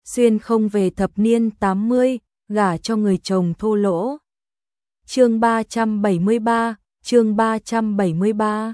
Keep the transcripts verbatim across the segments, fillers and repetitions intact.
xuyên không về thập niên tám mươi, gả cho người chồng thô lỗ. Chương ba trăm bảy mươi ba, chương ba trăm bảy mươi ba.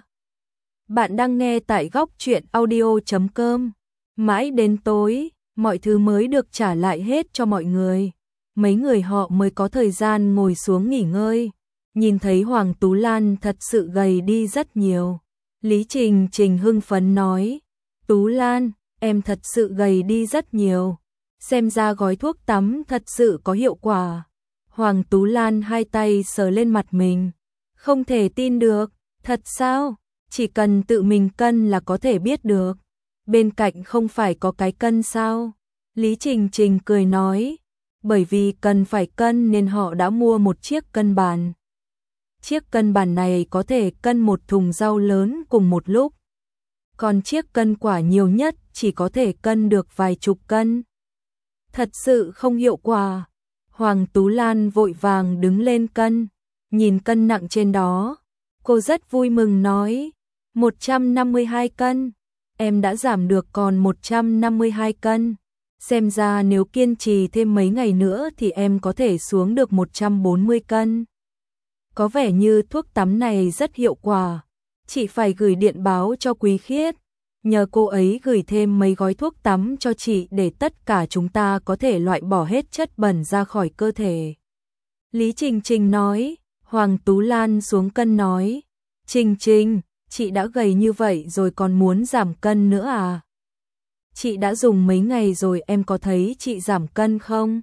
Bạn đang nghe tại góc truyện audio chấm com. Mãi đến tối, mọi thứ mới được trả lại hết cho mọi người. Mấy người họ mới có thời gian ngồi xuống nghỉ ngơi. Nhìn thấy Hoàng Tú Lan thật sự gầy đi rất nhiều. Lý Trình Trình hưng phấn nói, Tú Lan, em thật sự gầy đi rất nhiều. Xem ra gói thuốc tắm thật sự có hiệu quả. Hoàng Tú Lan hai tay sờ lên mặt mình. Không thể tin được, thật sao? Chỉ cần tự mình cân là có thể biết được. Bên cạnh không phải có cái cân sao? Lý Trình Trình cười nói, bởi vì cần phải cân nên họ đã mua một chiếc cân bàn. Chiếc cân bàn này có thể cân một thùng rau lớn cùng một lúc. Còn chiếc cân quả nhiều nhất chỉ có thể cân được vài chục cân. Thật sự không hiệu quả. Hoàng Tú Lan vội vàng đứng lên cân, nhìn cân nặng trên đó. Cô rất vui mừng nói, một trăm năm mươi hai cân, em đã giảm được còn một trăm năm mươi hai cân. Xem ra nếu kiên trì thêm mấy ngày nữa thì em có thể xuống được một trăm bốn mươi cân. Có vẻ như thuốc tắm này rất hiệu quả. Chị phải gửi điện báo cho Quý Khiết, nhờ cô ấy gửi thêm mấy gói thuốc tắm cho chị để tất cả chúng ta có thể loại bỏ hết chất bẩn ra khỏi cơ thể. Lý Trình Trình nói. Hoàng Tú Lan xuống cân nói, Trình Trình, chị đã gầy như vậy rồi còn muốn giảm cân nữa à? Chị đã dùng mấy ngày rồi, em có thấy chị giảm cân không?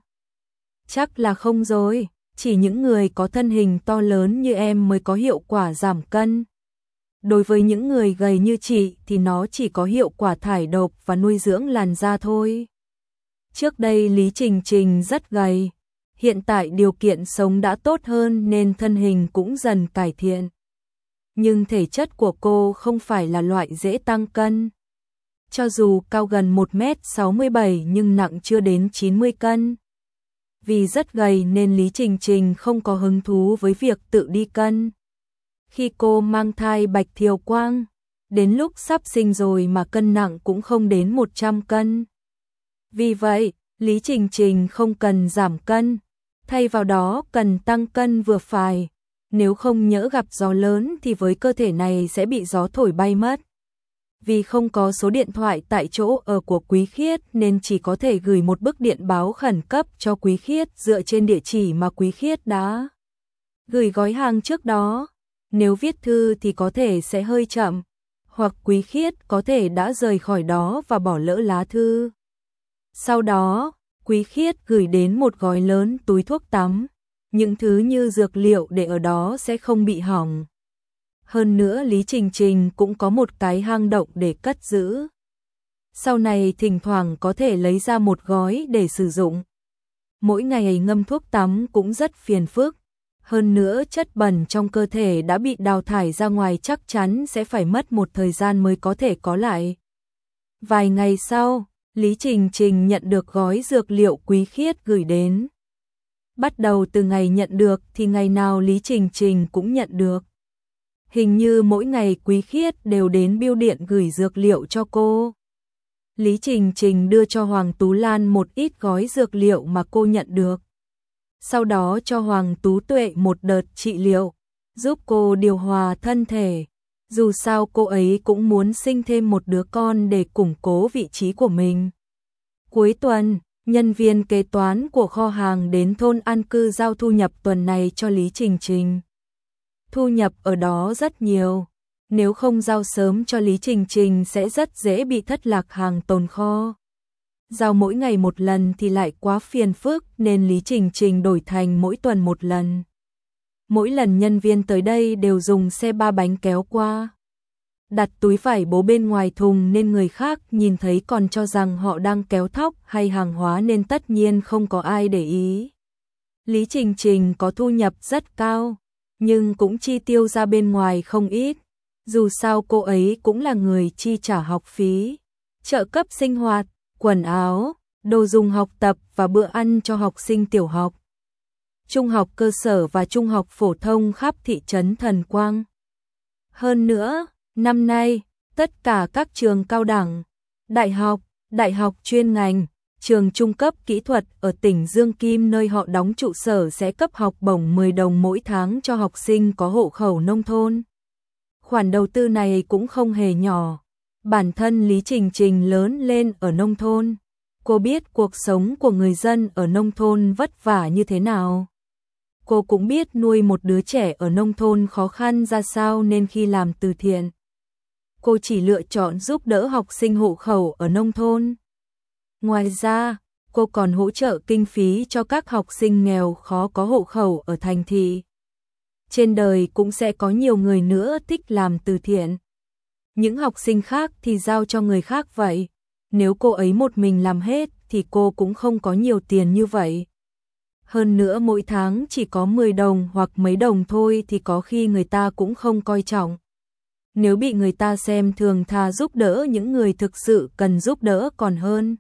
Chắc là không rồi, chỉ những người có thân hình to lớn như em mới có hiệu quả giảm cân. Đối với những người gầy như chị thì nó chỉ có hiệu quả thải độc và nuôi dưỡng làn da thôi. Trước đây Lý Trình Trình rất gầy, hiện tại điều kiện sống đã tốt hơn nên thân hình cũng dần cải thiện. Nhưng thể chất của cô không phải là loại dễ tăng cân. Cho dù cao gần một mét sáu mươi bảy nhưng nặng chưa đến chín mươi cân. Vì rất gầy nên Lý Trình Trình không có hứng thú với việc tự đi cân. Khi cô mang thai Bạch Thiều Quang, đến lúc sắp sinh rồi mà cân nặng cũng không đến một trăm cân. Vì vậy, Lý Trình Trình không cần giảm cân, thay vào đó cần tăng cân vừa phải. Nếu không nhỡ gặp gió lớn thì với cơ thể này sẽ bị gió thổi bay mất. Vì không có số điện thoại tại chỗ ở của Quý Khiết nên chỉ có thể gửi một bức điện báo khẩn cấp cho Quý Khiết dựa trên địa chỉ mà Quý Khiết đã gửi gói hàng trước đó. Nếu viết thư thì có thể sẽ hơi chậm, hoặc Quý Khiết có thể đã rời khỏi đó và bỏ lỡ lá thư. Sau đó, Quý Khiết gửi đến một gói lớn túi thuốc tắm, những thứ như dược liệu để ở đó sẽ không bị hỏng. Hơn nữa Lý Trình Trình cũng có một cái hang động để cất giữ. Sau này thỉnh thoảng có thể lấy ra một gói để sử dụng. Mỗi ngày ngâm thuốc tắm cũng rất phiền phức. Hơn nữa chất bẩn trong cơ thể đã bị đào thải ra ngoài chắc chắn sẽ phải mất một thời gian mới có thể có lại. Vài ngày sau, Lý Trình Trình nhận được gói dược liệu Quý Khiết gửi đến. Bắt đầu từ ngày nhận được thì ngày nào Lý Trình Trình cũng nhận được. Hình như mỗi ngày Quý Khiết đều đến bưu điện gửi dược liệu cho cô. Lý Trình Trình đưa cho Hoàng Tú Lan một ít gói dược liệu mà cô nhận được. Sau đó cho Hoàng Tú Tuệ một đợt trị liệu, giúp cô điều hòa thân thể. Dù sao cô ấy cũng muốn sinh thêm một đứa con để củng cố vị trí của mình. Cuối tuần, nhân viên kế toán của kho hàng đến thôn an cư giao thu nhập tuần này cho Lý Trình Trình. Thu nhập ở đó rất nhiều, nếu không giao sớm cho Lý Trình Trình sẽ rất dễ bị thất lạc hàng tồn kho. Giao mỗi ngày một lần thì lại quá phiền phức nên Lý Trình Trình đổi thành mỗi tuần một lần. Mỗi lần nhân viên tới đây đều dùng xe ba bánh kéo qua. Đặt túi vải bố bên ngoài thùng nên người khác nhìn thấy còn cho rằng họ đang kéo thóc hay hàng hóa nên tất nhiên không có ai để ý. Lý Trình Trình có thu nhập rất cao, nhưng cũng chi tiêu ra bên ngoài không ít. Dù sao cô ấy cũng là người chi trả học phí, trợ cấp sinh hoạt, quần áo, đồ dùng học tập và bữa ăn cho học sinh tiểu học, trung học cơ sở và trung học phổ thông khắp thị trấn Thần Quang. Hơn nữa, năm nay, tất cả các trường cao đẳng, đại học, đại học chuyên ngành, Trường trung cấp kỹ thuật ở tỉnh Dương Kim nơi họ đóng trụ sở sẽ cấp học bổng mười đồng mỗi tháng cho học sinh có hộ khẩu nông thôn. Khoản đầu tư này cũng không hề nhỏ. Bản thân Lý Trình Trình lớn lên ở nông thôn. Cô biết cuộc sống của người dân ở nông thôn vất vả như thế nào. Cô cũng biết nuôi một đứa trẻ ở nông thôn khó khăn ra sao nên khi làm từ thiện, cô chỉ lựa chọn giúp đỡ học sinh hộ khẩu ở nông thôn. Ngoài ra, cô còn hỗ trợ kinh phí cho các học sinh nghèo khó có hộ khẩu ở thành thị. Trên đời cũng sẽ có nhiều người nữa thích làm từ thiện. Những học sinh khác thì giao cho người khác vậy. Nếu cô ấy một mình làm hết thì cô cũng không có nhiều tiền như vậy. Hơn nữa mỗi tháng chỉ có mười đồng hoặc mấy đồng thôi thì có khi người ta cũng không coi trọng. Nếu bị người ta xem thường thà giúp đỡ những người thực sự cần giúp đỡ còn hơn.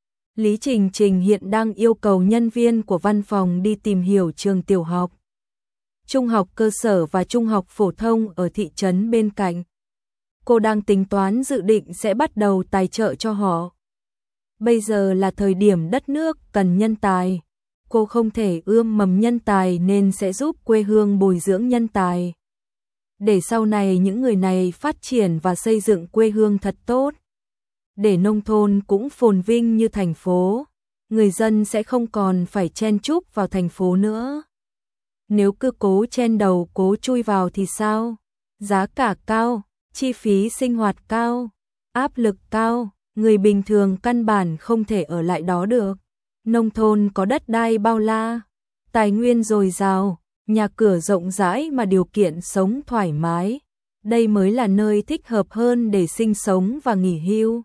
Lý Trình Trình hiện đang yêu cầu nhân viên của văn phòng đi tìm hiểu trường tiểu học, trung học cơ sở và trung học phổ thông ở thị trấn bên cạnh. Cô đang tính toán dự định sẽ bắt đầu tài trợ cho họ. Bây giờ là thời điểm đất nước cần nhân tài. Cô không thể ươm mầm nhân tài nên sẽ giúp quê hương bồi dưỡng nhân tài. Để sau này những người này phát triển và xây dựng quê hương thật tốt. Để nông thôn cũng phồn vinh như thành phố, người dân sẽ không còn phải chen chúc vào thành phố nữa. Nếu cứ cố chen đầu cố chui vào thì sao? Giá cả cao, chi phí sinh hoạt cao, áp lực cao, người bình thường căn bản không thể ở lại đó được. Nông thôn có đất đai bao la, tài nguyên dồi dào, nhà cửa rộng rãi mà điều kiện sống thoải mái. Đây mới là nơi thích hợp hơn để sinh sống và nghỉ hưu.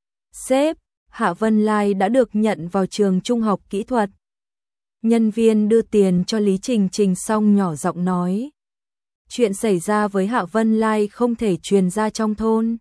Sếp, Hạ Vân Lai đã được nhận vào trường trung học kỹ thuật. Nhân viên đưa tiền cho Lý Trình Trình xong nhỏ giọng nói. Chuyện xảy ra với Hạ Vân Lai không thể truyền ra trong thôn.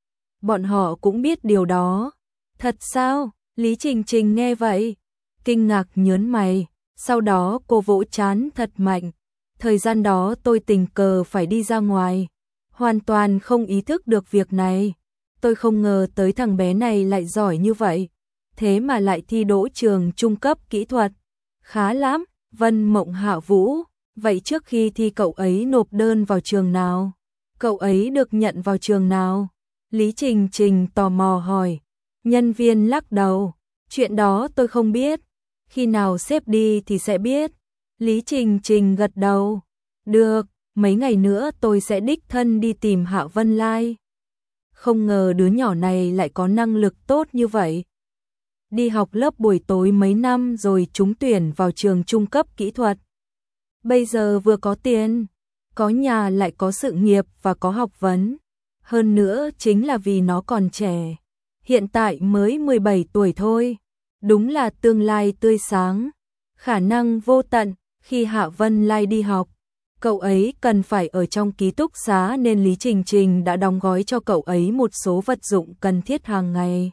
Bọn họ cũng biết điều đó. Thật sao? Lý Trình Trình nghe vậy, kinh ngạc nhớn mày, sau đó cô vỗ trán thật mạnh. Thời gian đó tôi tình cờ phải đi ra ngoài, hoàn toàn không ý thức được việc này. Tôi không ngờ tới thằng bé này lại giỏi như vậy, thế mà lại thi đỗ trường trung cấp kỹ thuật. Khá lắm, Vân Mộng Hạ Vũ, vậy trước khi thi cậu ấy nộp đơn vào trường nào? Cậu ấy được nhận vào trường nào? Lý Trình Trình tò mò hỏi. Nhân viên lắc đầu, chuyện đó tôi không biết, khi nào sếp đi thì sẽ biết. Lý Trình Trình gật đầu, được, mấy ngày nữa tôi sẽ đích thân đi tìm Hạ Vân Lai. Không ngờ đứa nhỏ này lại có năng lực tốt như vậy. Đi học lớp buổi tối mấy năm rồi trúng tuyển vào trường trung cấp kỹ thuật. Bây giờ vừa có tiền, có nhà lại có sự nghiệp và có học vấn. Hơn nữa chính là vì nó còn trẻ. Hiện tại mới mười bảy tuổi thôi. Đúng là tương lai tươi sáng. Khả năng vô tận. Khi Hạ Vân Lai đi học, cậu ấy cần phải ở trong ký túc xá nên Lý Trình Trình đã đóng gói cho cậu ấy một số vật dụng cần thiết hàng ngày.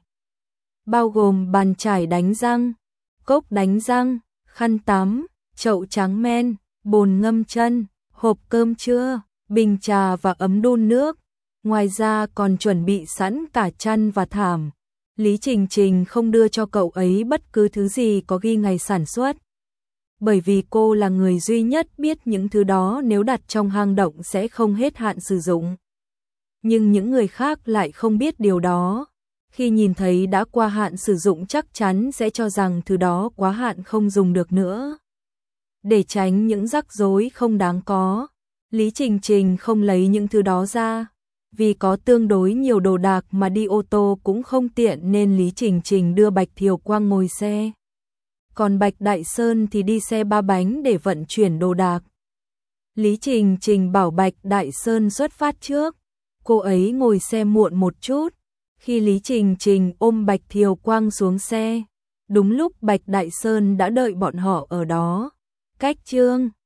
Bao gồm bàn chải đánh răng, cốc đánh răng, khăn tắm, chậu tráng men, bồn ngâm chân, hộp cơm trưa, bình trà và ấm đun nước. Ngoài ra còn chuẩn bị sẵn cả chăn và thảm. Lý Trình Trình không đưa cho cậu ấy bất cứ thứ gì có ghi ngày sản xuất. Bởi vì cô là người duy nhất biết những thứ đó nếu đặt trong hang động sẽ không hết hạn sử dụng. Nhưng những người khác lại không biết điều đó. Khi nhìn thấy đã qua hạn sử dụng chắc chắn sẽ cho rằng thứ đó quá hạn không dùng được nữa. Để tránh những rắc rối không đáng có, Lý Trình Trình không lấy những thứ đó ra. Vì có tương đối nhiều đồ đạc mà đi ô tô cũng không tiện nên Lý Trình Trình đưa Bạch Thiều Quang ngồi xe. Còn Bạch Đại Sơn thì đi xe ba bánh để vận chuyển đồ đạc. Lý Trình Trình bảo Bạch Đại Sơn xuất phát trước. Cô ấy ngồi xe muộn một chút. Khi Lý Trình Trình ôm Bạch Thiều Quang xuống xe, đúng lúc Bạch Đại Sơn đã đợi bọn họ ở đó. Cách chương